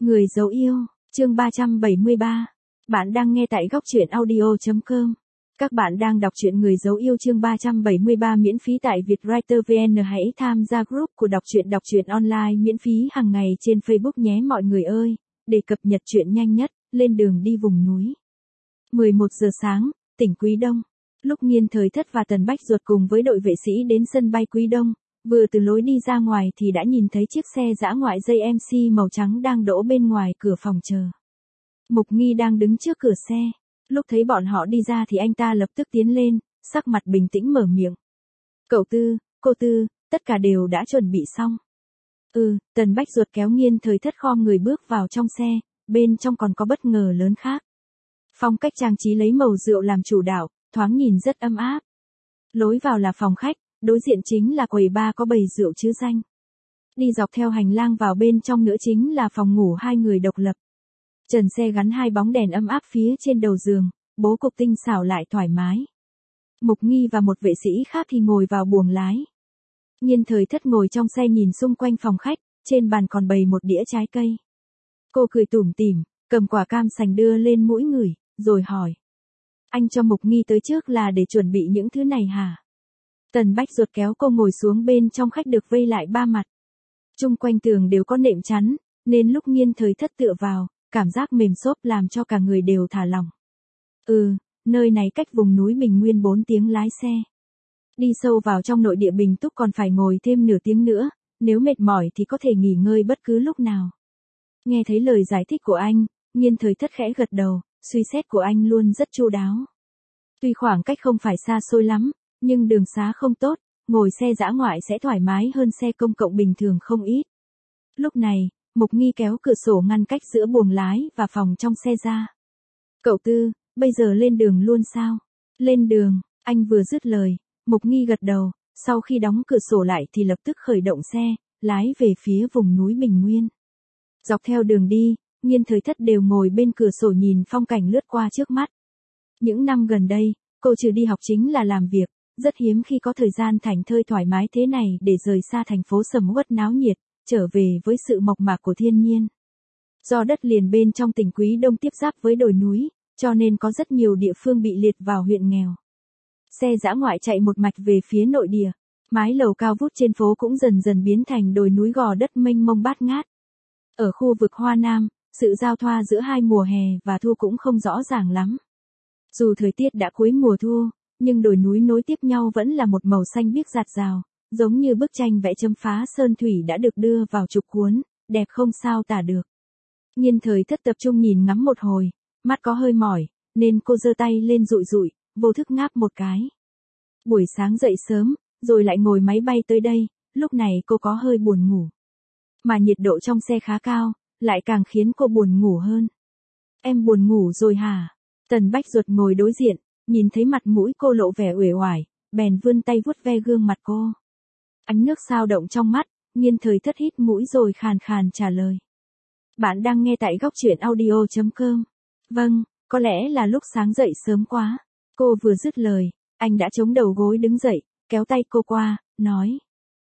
Người dấu yêu, chương 373. Bạn đang nghe tại góc truyện audio.com. Các bạn đang đọc truyện Người dấu yêu chương 373 miễn phí tại Vietwriter VN. Hãy tham gia group của đọc truyện online miễn phí hàng ngày trên Facebook nhé mọi người ơi, để cập nhật truyện nhanh nhất, lên đường đi vùng núi. 11 giờ sáng, tỉnh Quý Đông. Lúc Nghiên Thời Thất và Tần Bách Duật cùng với đội vệ sĩ đến sân bay Quý Đông, vừa từ lối đi ra ngoài thì đã nhìn thấy chiếc xe dã ngoại dây MC màu trắng đang đỗ bên ngoài cửa phòng chờ. Mục Nghi đang đứng trước cửa xe. Lúc thấy bọn họ đi ra thì anh ta lập tức tiến lên, sắc mặt bình tĩnh mở miệng. Cậu Tư, cô Tư, tất cả đều đã chuẩn bị xong. Tần Bách Duật kéo Nghiên Thời Thất khom người bước vào trong xe, bên trong còn có bất ngờ lớn khác. Phong cách trang trí lấy màu rượu làm chủ đạo, thoáng nhìn rất ấm áp. Lối vào là phòng khách, đối diện chính là quầy bar có bày rượu chữ danh. Đi dọc theo hành lang vào bên trong nữa chính là phòng ngủ hai người độc lập. Trần xe gắn hai bóng đèn ấm áp phía trên đầu giường, bố cục tinh xảo lại thoải mái. Mục Nghi và một vệ sĩ khác thì ngồi vào buồng lái. Nghiên Thời Thất ngồi trong xe nhìn xung quanh phòng khách, trên bàn còn bày một đĩa trái cây. Cô cười tủm tỉm, cầm quả cam sành đưa lên mũi ngửi, rồi hỏi. Anh cho Mục Nghi tới trước là để chuẩn bị những thứ này hả? Tần Bách Duật kéo cô ngồi xuống bên trong khách được vây lại ba mặt. Chung quanh tường đều có nệm chắn, nên lúc Nghiên Thời Thất tựa vào, cảm giác mềm xốp làm cho cả người đều thả lỏng. Nơi này cách vùng núi Bình Nguyên 4 tiếng lái xe. Đi sâu vào trong nội địa Bình Túc còn phải ngồi thêm nửa tiếng nữa, nếu mệt mỏi thì có thể nghỉ ngơi bất cứ lúc nào. Nghe thấy lời giải thích của anh, Nghiên Thời Thất khẽ gật đầu, suy xét của anh luôn rất chu đáo. Tuy khoảng cách không phải xa xôi lắm, nhưng đường xá không tốt, ngồi xe dã ngoại sẽ thoải mái hơn xe công cộng bình thường không ít. Lúc này, Mục Nghi kéo cửa sổ ngăn cách giữa buồng lái và phòng trong xe ra. Cậu Tư, bây giờ lên đường luôn sao? Lên đường, anh vừa dứt lời, Mục Nghi gật đầu, sau khi đóng cửa sổ lại thì lập tức khởi động xe, lái về phía vùng núi Bình Nguyên. Dọc theo đường đi, Nghiên Thời Thất đều ngồi bên cửa sổ nhìn phong cảnh lướt qua trước mắt. Những năm gần đây, cô trừ đi học chính là làm việc, rất hiếm khi có thời gian thảnh thơi thoải mái thế này để rời xa thành phố sầm uất náo nhiệt, trở về với sự mộc mạc của thiên nhiên. Do đất liền bên trong tỉnh Quý Đông tiếp giáp với đồi núi, cho nên có rất nhiều địa phương bị liệt vào huyện nghèo. Xe dã ngoại chạy một mạch về phía nội địa, mái lầu cao vút trên phố cũng dần dần biến thành đồi núi gò đất mênh mông bát ngát. Ở khu vực Hoa Nam, sự giao thoa giữa hai mùa hè và thu cũng không rõ ràng lắm. Dù thời tiết đã cuối mùa thu, nhưng đồi núi nối tiếp nhau vẫn là một màu xanh biếc rạt rào, giống như bức tranh vẽ chấm phá sơn thủy đã được đưa vào chụp cuốn, đẹp không sao tả được. Nghiên Thời Thất tập trung nhìn ngắm một hồi, mắt có hơi mỏi, nên cô giơ tay lên dụi dụi, vô thức ngáp một cái. Buổi sáng dậy sớm, rồi lại ngồi máy bay tới đây, lúc này cô có hơi buồn ngủ. Mà nhiệt độ trong xe khá cao, lại càng khiến cô buồn ngủ hơn. Em buồn ngủ rồi hả? Tần Bách Duật ngồi đối diện, nhìn thấy mặt mũi cô lộ vẻ uể oải, bèn vươn tay vuốt ve gương mặt cô. Ánh nước sao động trong mắt, Nghiên Thời Thất hít mũi rồi khàn khàn trả lời. Bạn đang nghe tại góc truyện audio.com. Vâng, có lẽ là lúc sáng dậy sớm quá. Cô vừa dứt lời, anh đã chống đầu gối đứng dậy, kéo tay cô qua, nói.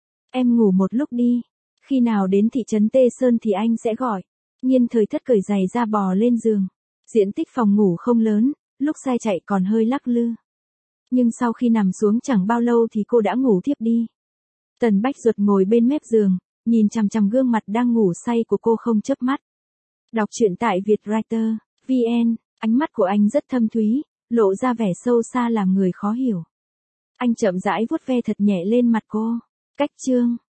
Em ngủ một lúc đi, khi nào đến thị trấn Tê Sơn thì anh sẽ gọi. Nghiên Thời Thất cởi giày ra bò lên giường. Diện tích phòng ngủ không lớn, lúc xe chạy còn hơi lắc lư. Nhưng sau khi nằm xuống chẳng bao lâu thì cô đã ngủ thiếp đi. Tần Bách Duật ngồi bên mép giường, nhìn chằm chằm gương mặt đang ngủ say của cô không chớp mắt. Đọc truyện tại Vietwriter VN, ánh mắt của anh rất thâm thúy, lộ ra vẻ sâu xa làm người khó hiểu. Anh chậm rãi vuốt ve thật nhẹ lên mặt cô. Cách chương